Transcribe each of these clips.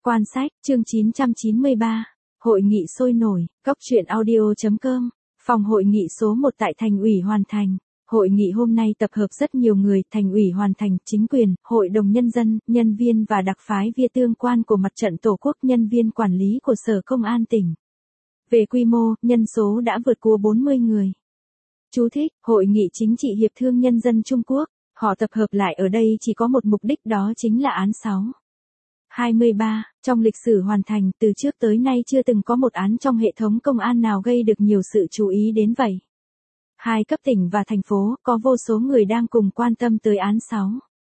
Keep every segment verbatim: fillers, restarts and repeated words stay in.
Quan sách, chương chín trăm chín mươi ba. Hội nghị sôi nổi, góc truyện audio.com, phòng hội nghị số một tại Thành ủy Hoàn Thành. Hội nghị hôm nay tập hợp rất nhiều người, Thành ủy Hoàn Thành, chính quyền, hội đồng nhân dân, nhân viên và đặc phái viên tương quan của Mặt trận Tổ quốc, nhân viên quản lý của Sở Công an tỉnh. Về quy mô, nhân số đã vượt qua bốn mươi người. Chú thích, Hội nghị chính trị hiệp thương nhân dân Trung Quốc, họ tập hợp lại ở đây chỉ có một mục đích, đó chính là án sáu. hai mươi ba, trong lịch sử Hoàn Thành, từ trước tới nay chưa từng có một án trong hệ thống công an nào gây được nhiều sự chú ý đến vậy. Hai cấp tỉnh và thành phố, có vô số người đang cùng quan tâm tới án sáu.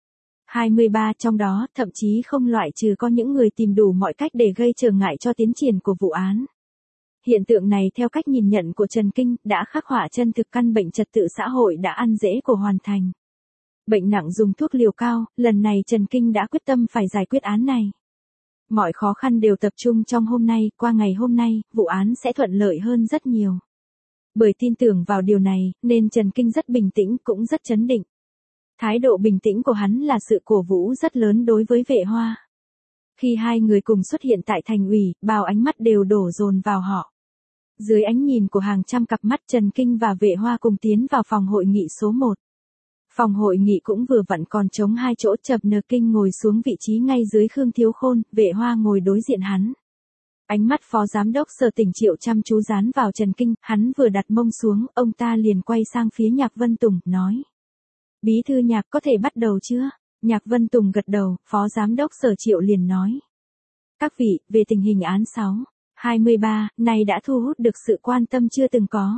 hai mươi ba, trong đó, thậm chí không loại trừ có những người tìm đủ mọi cách để gây trở ngại cho tiến triển của vụ án. Hiện tượng này theo cách nhìn nhận của Trần Kinh, đã khắc họa chân thực căn bệnh trật tự xã hội đã ăn rễ của Hoàn Thành. Bệnh nặng dùng thuốc liều cao, lần này Trần Kinh đã quyết tâm phải giải quyết án này. Mọi khó khăn đều tập trung trong hôm nay, qua ngày hôm nay, vụ án sẽ thuận lợi hơn rất nhiều. Bởi tin tưởng vào điều này, nên Trần Kinh rất bình tĩnh cũng rất trấn định. Thái độ bình tĩnh của hắn là sự cổ vũ rất lớn đối với Vệ Hoa. Khi hai người cùng xuất hiện tại Thành ủy, bao ánh mắt đều đổ dồn vào họ. Dưới ánh nhìn của hàng trăm cặp mắt, Trần Kinh và Vệ Hoa cùng tiến vào phòng hội nghị số một. Phòng hội nghị cũng vừa vặn còn trống hai chỗ, Chập Nờ Kinh ngồi xuống vị trí ngay dưới Khương Thiếu Khôn, Vệ Hoa ngồi đối diện hắn. Ánh mắt Phó Giám đốc Sở Tỉnh Triệu chăm chú dán vào Trần Kinh, hắn vừa đặt mông xuống, ông ta liền quay sang phía Nhạc Vân Tùng, nói. Bí thư Nhạc, có thể bắt đầu chưa? Nhạc Vân Tùng gật đầu, Phó Giám đốc Sở Triệu liền nói. Các vị, về tình hình án sáu, hai mươi ba, này đã thu hút được sự quan tâm chưa từng có.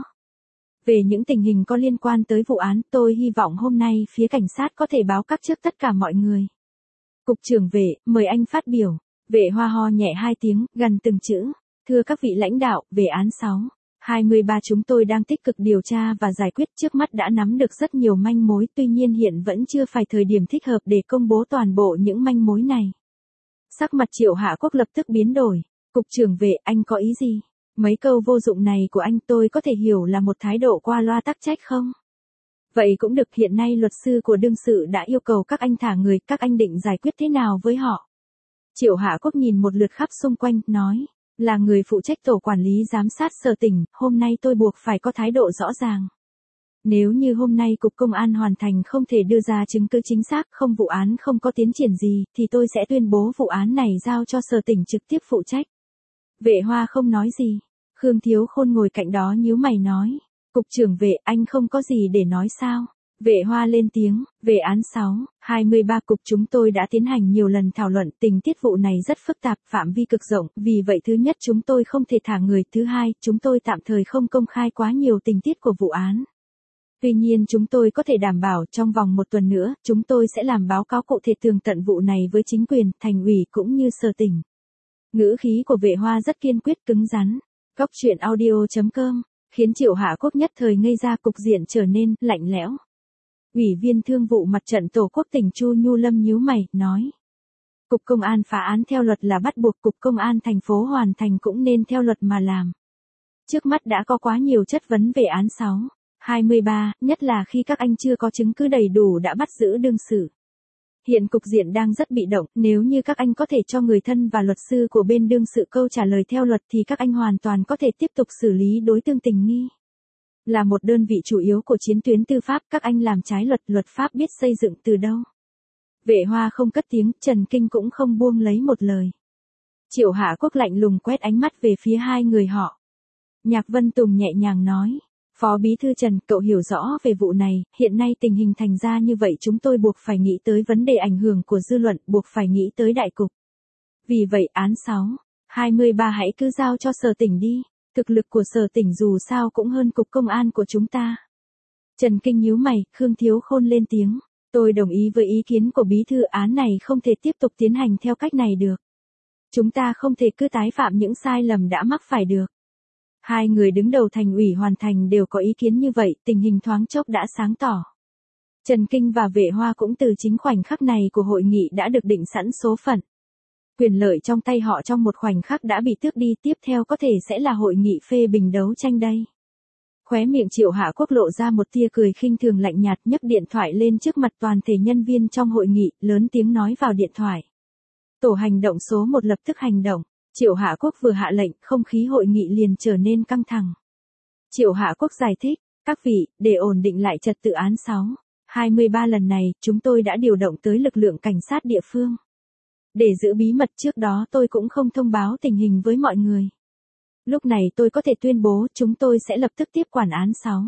Về những tình hình có liên quan tới vụ án, tôi hy vọng hôm nay phía cảnh sát có thể báo cáo trước tất cả mọi người. Cục trưởng Vệ, mời anh phát biểu. Vệ Hoa ho nhẹ hai tiếng, gần từng chữ. Thưa các vị lãnh đạo, về án sáu, hai mươi ba chúng tôi đang tích cực điều tra và giải quyết, trước mắt đã nắm được rất nhiều manh mối, tuy nhiên hiện vẫn chưa phải thời điểm thích hợp để công bố toàn bộ những manh mối này. Sắc mặt Triệu Hạ Quốc lập tức biến đổi. Cục trưởng Vệ, anh có ý gì? Mấy câu vô dụng này của anh tôi có thể hiểu là một thái độ qua loa tắc trách không? Vậy cũng được, hiện nay luật sư của đương sự đã yêu cầu các anh thả người, các anh định giải quyết thế nào với họ? Triệu Hạ Quốc nhìn một lượt khắp xung quanh, nói, là người phụ trách tổ quản lý giám sát Sở Tỉnh, hôm nay tôi buộc phải có thái độ rõ ràng. Nếu như hôm nay Cục Công an Hoàn Thành không thể đưa ra chứng cứ chính xác, không vụ án không có tiến triển gì, thì tôi sẽ tuyên bố vụ án này giao cho Sở Tỉnh trực tiếp phụ trách. Vệ Hoa không nói gì. Khương Thiếu Khôn ngồi cạnh đó nhíu mày nói. Cục trưởng Vệ, anh không có gì để nói sao? Vệ Hoa lên tiếng, về án sáu, hai mươi ba cục chúng tôi đã tiến hành nhiều lần thảo luận, tình tiết vụ này rất phức tạp, phạm vi cực rộng, vì vậy thứ nhất chúng tôi không thể thả người, thứ hai, chúng tôi tạm thời không công khai quá nhiều tình tiết của vụ án. Tuy nhiên chúng tôi có thể đảm bảo trong vòng một tuần nữa, chúng tôi sẽ làm báo cáo cụ thể tường tận vụ này với chính quyền, Thành ủy cũng như Sở Tỉnh. Ngữ khí của Vệ Hoa rất kiên quyết cứng rắn. Góc truyện audio.com, khiến Triệu Hạ Quốc nhất thời ngây ra, cục diện trở nên lạnh lẽo. Ủy viên Thương vụ Mặt trận Tổ quốc tỉnh Chu Nhu Lâm nhíu mày, nói. Cục Công an phá án theo luật là bắt buộc, Cục Công an thành phố Hoàn Thành cũng nên theo luật mà làm. Trước mắt đã có quá nhiều chất vấn về án sáu, hai mươi ba, nhất là khi các anh chưa có chứng cứ đầy đủ đã bắt giữ đương sự. Hiện cục diện đang rất bị động, nếu như các anh có thể cho người thân và luật sư của bên đương sự câu trả lời theo luật thì các anh hoàn toàn có thể tiếp tục xử lý đối tượng tình nghi. Là một đơn vị chủ yếu của chiến tuyến tư pháp, các anh làm trái luật, luật pháp biết xây dựng từ đâu. Vệ Hoa không cất tiếng, Trần Kinh cũng không buông lấy một lời. Triệu Hạ Quốc lạnh lùng quét ánh mắt về phía hai người họ. Nhạc Vân Tùng nhẹ nhàng nói. Phó Bí thư Trần, cậu hiểu rõ về vụ này, hiện nay tình hình thành ra như vậy chúng tôi buộc phải nghĩ tới vấn đề ảnh hưởng của dư luận, buộc phải nghĩ tới đại cục. Vì vậy án sáu, hai mươi ba hãy cứ giao cho Sở Tỉnh đi, thực lực của Sở Tỉnh dù sao cũng hơn Cục Công an của chúng ta. Trần Kinh nhíu mày, Khương Thiếu Khôn lên tiếng, tôi đồng ý với ý kiến của Bí thư, án này không thể tiếp tục tiến hành theo cách này được. Chúng ta không thể cứ tái phạm những sai lầm đã mắc phải được. Hai người đứng đầu Thành ủy Hoàn Thành đều có ý kiến như vậy, tình hình thoáng chốc đã sáng tỏ. Trần Kinh và Vệ Hoa cũng từ chính khoảnh khắc này của hội nghị đã được định sẵn số phận. Quyền lợi trong tay họ trong một khoảnh khắc đã bị tước đi, tiếp theo có thể sẽ là hội nghị phê bình đấu tranh đây. Khóe miệng Triệu Hạ Quốc lộ ra một tia cười khinh thường lạnh nhạt, nhấc điện thoại lên trước mặt toàn thể nhân viên trong hội nghị, lớn tiếng nói vào điện thoại. Tổ hành động số một lập tức hành động. Triệu Hạ Quốc vừa hạ lệnh, không khí hội nghị liền trở nên căng thẳng. Triệu Hạ Quốc giải thích, các vị, để ổn định lại trật tự án sáu hai ba lần này, chúng tôi đã điều động tới lực lượng cảnh sát địa phương. Để giữ bí mật trước đó tôi cũng không thông báo tình hình với mọi người. Lúc này tôi có thể tuyên bố chúng tôi sẽ lập tức tiếp quản án sáu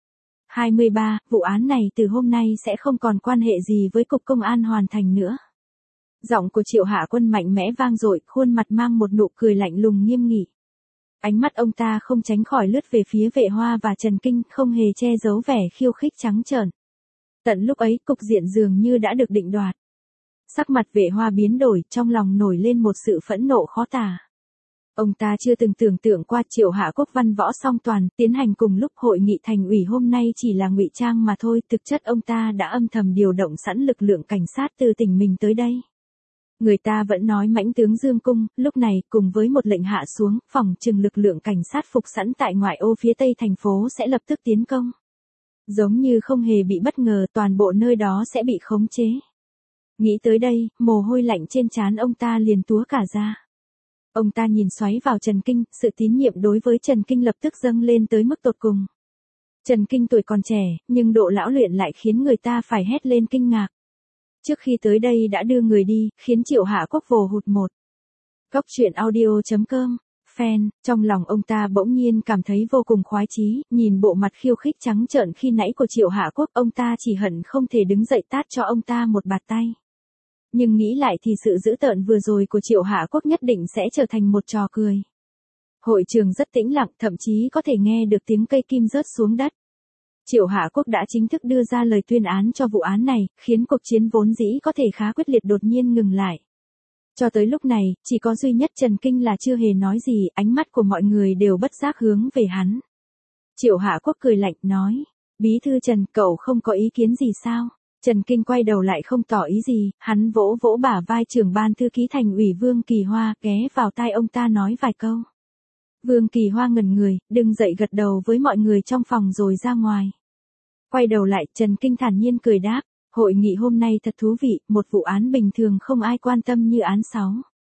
hai ba, vụ án này từ hôm nay sẽ không còn quan hệ gì với Cục Công an Hoàn Thành nữa. Giọng của Triệu Hạ Quân mạnh mẽ vang dội, khuôn mặt mang một nụ cười lạnh lùng nghiêm nghị. Ánh mắt ông ta không tránh khỏi lướt về phía Vệ Hoa và Trần Kinh, không hề che giấu vẻ khiêu khích trắng trợn. Tận lúc ấy, cục diện dường như đã được định đoạt. Sắc mặt Vệ Hoa biến đổi, trong lòng nổi lên một sự phẫn nộ khó tả. Ông ta chưa từng tưởng tượng qua Triệu Hạ Quốc văn võ song toàn, tiến hành cùng lúc hội nghị thành ủy hôm nay chỉ là ngụy trang mà thôi, thực chất ông ta đã âm thầm điều động sẵn lực lượng cảnh sát từ tỉnh mình tới đây. Người ta vẫn nói mãnh tướng Dương Cung, lúc này cùng với một lệnh hạ xuống, phòng trừng lực lượng cảnh sát phục sẵn tại ngoại ô phía tây thành phố sẽ lập tức tiến công. Giống như không hề bị bất ngờ, toàn bộ nơi đó sẽ bị khống chế. Nghĩ tới đây, mồ hôi lạnh trên trán ông ta liền túa cả ra. Ông ta nhìn xoáy vào Trần Kinh, sự tín nhiệm đối với Trần Kinh lập tức dâng lên tới mức tột cùng. Trần Kinh tuổi còn trẻ, nhưng độ lão luyện lại khiến người ta phải hét lên kinh ngạc. Trước khi tới đây đã đưa người đi, khiến Triệu Hạ Quốc vồ hụt một. Góc truyện audio chấm com, fan, trong lòng ông ta bỗng nhiên cảm thấy vô cùng khoái chí, nhìn bộ mặt khiêu khích trắng trợn khi nãy của Triệu Hạ Quốc, ông ta chỉ hận không thể đứng dậy tát cho ông ta một bạt tay. Nhưng nghĩ lại thì sự dữ tợn vừa rồi của Triệu Hạ Quốc nhất định sẽ trở thành một trò cười. Hội trường rất tĩnh lặng, thậm chí có thể nghe được tiếng cây kim rớt xuống đất. Triệu Hạ Quốc đã chính thức đưa ra lời tuyên án cho vụ án này, khiến cuộc chiến vốn dĩ có thể khá quyết liệt đột nhiên ngừng lại. Cho tới lúc này, chỉ có duy nhất Trần Kinh là chưa hề nói gì, ánh mắt của mọi người đều bất giác hướng về hắn. Triệu Hạ Quốc cười lạnh nói, Bí thư Trần, cậu không có ý kiến gì sao? Trần Kinh quay đầu lại không tỏ ý gì, hắn vỗ vỗ bả vai trưởng ban thư ký thành ủy Vương Kỳ Hoa, ghé vào tai ông ta nói vài câu. Vương Kỳ Hoa ngẩn người, đứng dậy gật đầu với mọi người trong phòng rồi ra ngoài. Quay đầu lại, Trần Kinh thản nhiên cười đáp, hội nghị hôm nay thật thú vị, một vụ án bình thường không ai quan tâm như án sáu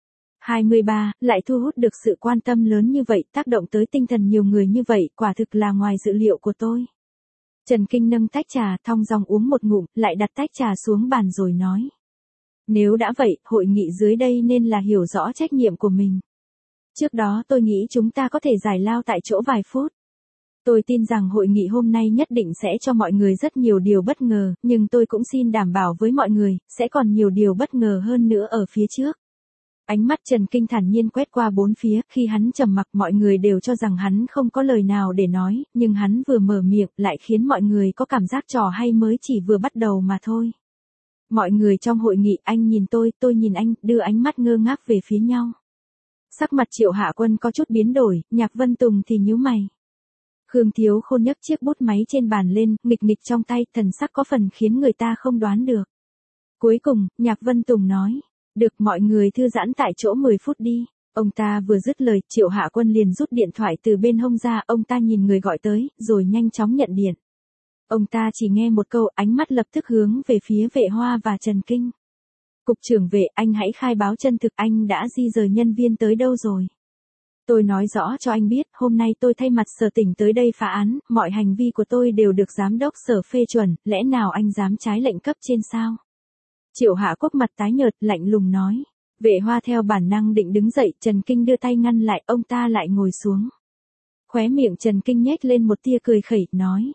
hai ba, lại thu hút được sự quan tâm lớn như vậy, tác động tới tinh thần nhiều người như vậy, quả thực là ngoài dự liệu của tôi. Trần Kinh nâng tách trà, thong dong uống một ngụm, lại đặt tách trà xuống bàn rồi nói. Nếu đã vậy, hội nghị dưới đây nên là hiểu rõ trách nhiệm của mình. Trước đó tôi nghĩ chúng ta có thể giải lao tại chỗ vài phút. Tôi tin rằng hội nghị hôm nay nhất định sẽ cho mọi người rất nhiều điều bất ngờ, nhưng tôi cũng xin đảm bảo với mọi người, sẽ còn nhiều điều bất ngờ hơn nữa ở phía trước. Ánh mắt Trần Kinh thản nhiên quét qua bốn phía, khi hắn trầm mặc mọi người đều cho rằng hắn không có lời nào để nói, nhưng hắn vừa mở miệng lại khiến mọi người có cảm giác trò hay mới chỉ vừa bắt đầu mà thôi. Mọi người trong hội nghị, anh nhìn tôi, tôi nhìn anh, đưa ánh mắt ngơ ngác về phía nhau. Sắc mặt Triệu Hạ Quân có chút biến đổi, Nhạc Vân Tùng thì nhíu mày. Khương Thiếu Khôn nhấc chiếc bút máy trên bàn lên, nghịch nghịch trong tay, thần sắc có phần khiến người ta không đoán được. Cuối cùng, Nhạc Vân Tùng nói, được, mọi người thư giãn tại chỗ mười phút đi. Ông ta vừa dứt lời, Triệu Hạ Quân liền rút điện thoại từ bên hông ra, ông ta nhìn người gọi tới, rồi nhanh chóng nhận điện. Ông ta chỉ nghe một câu, ánh mắt lập tức hướng về phía Vệ Hoa và Trần Kinh. Cục trưởng Vệ, anh hãy khai báo chân thực, anh đã di rời nhân viên tới đâu rồi? Tôi nói rõ cho anh biết, hôm nay tôi thay mặt sở tỉnh tới đây phá án, mọi hành vi của tôi đều được giám đốc sở phê chuẩn, lẽ nào anh dám trái lệnh cấp trên sao? Triệu Hạ Quốc mặt tái nhợt, lạnh lùng nói. Vệ Hoa theo bản năng định đứng dậy, Trần Kinh đưa tay ngăn lại, ông ta lại ngồi xuống. Khóe miệng Trần Kinh nhếch lên một tia cười khẩy, nói.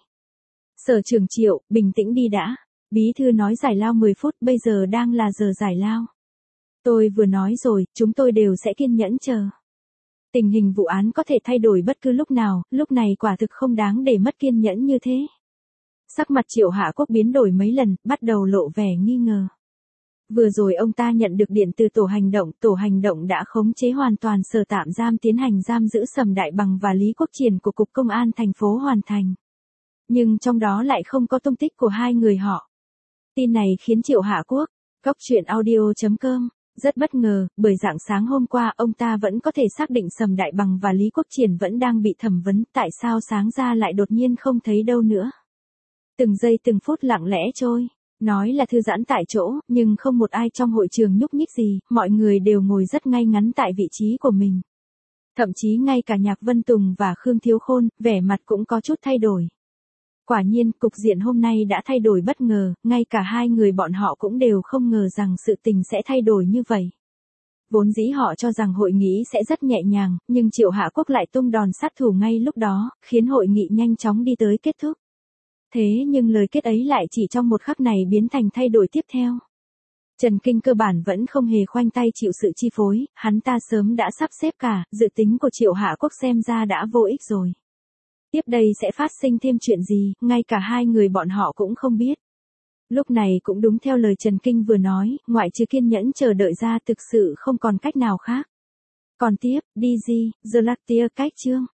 Sở trưởng Triệu, bình tĩnh đi đã. Bí thư nói giải lao mười phút, bây giờ đang là giờ giải lao. Tôi vừa nói rồi, chúng tôi đều sẽ kiên nhẫn chờ. Tình hình vụ án có thể thay đổi bất cứ lúc nào, lúc này quả thực không đáng để mất kiên nhẫn như thế. Sắc mặt Triệu Hạ Quốc biến đổi mấy lần, bắt đầu lộ vẻ nghi ngờ. Vừa rồi ông ta nhận được điện từ tổ hành động, tổ hành động đã khống chế hoàn toàn sở tạm giam tiến hành giam giữ Sầm Đại Bằng và Lý Quốc Triển của Cục Công an thành phố Hoàn Thành. Nhưng trong đó lại không có tung tích của hai người họ. Tin này khiến Triệu Hạ Quốc, góc truyện audio chấm com, rất bất ngờ, bởi rạng sáng hôm qua ông ta vẫn có thể xác định Sầm Đại Bằng và Lý Quốc Triển vẫn đang bị thẩm vấn, tại sao sáng ra lại đột nhiên không thấy đâu nữa. Từng giây từng phút lặng lẽ trôi, Nói là thư giãn tại chỗ, nhưng không một ai trong hội trường nhúc nhích gì, mọi người đều ngồi rất ngay ngắn tại vị trí của mình. Thậm chí ngay cả Nhạc Vân Tùng và Khương Thiếu Khôn, vẻ mặt cũng có chút thay đổi. Quả nhiên, cục diện hôm nay đã thay đổi bất ngờ, ngay cả hai người bọn họ cũng đều không ngờ rằng sự tình sẽ thay đổi như vậy. Vốn dĩ họ cho rằng hội nghị sẽ rất nhẹ nhàng, nhưng Triệu Hạ Quốc lại tung đòn sát thủ ngay lúc đó, khiến hội nghị nhanh chóng đi tới kết thúc. Thế nhưng lời kết ấy lại chỉ trong một khắc này biến thành thay đổi tiếp theo. Trần Kinh cơ bản vẫn không hề khoanh tay chịu sự chi phối, hắn ta sớm đã sắp xếp cả, dự tính của Triệu Hạ Quốc xem ra đã vô ích rồi. Tiếp đây sẽ phát sinh thêm chuyện gì, ngay cả hai người bọn họ cũng không biết. Lúc này cũng đúng theo lời Trần Kinh vừa nói, ngoại trừ kiên nhẫn chờ đợi ra thực sự không còn cách nào khác. Còn tiếp, đi gì, The Lactia cách chương.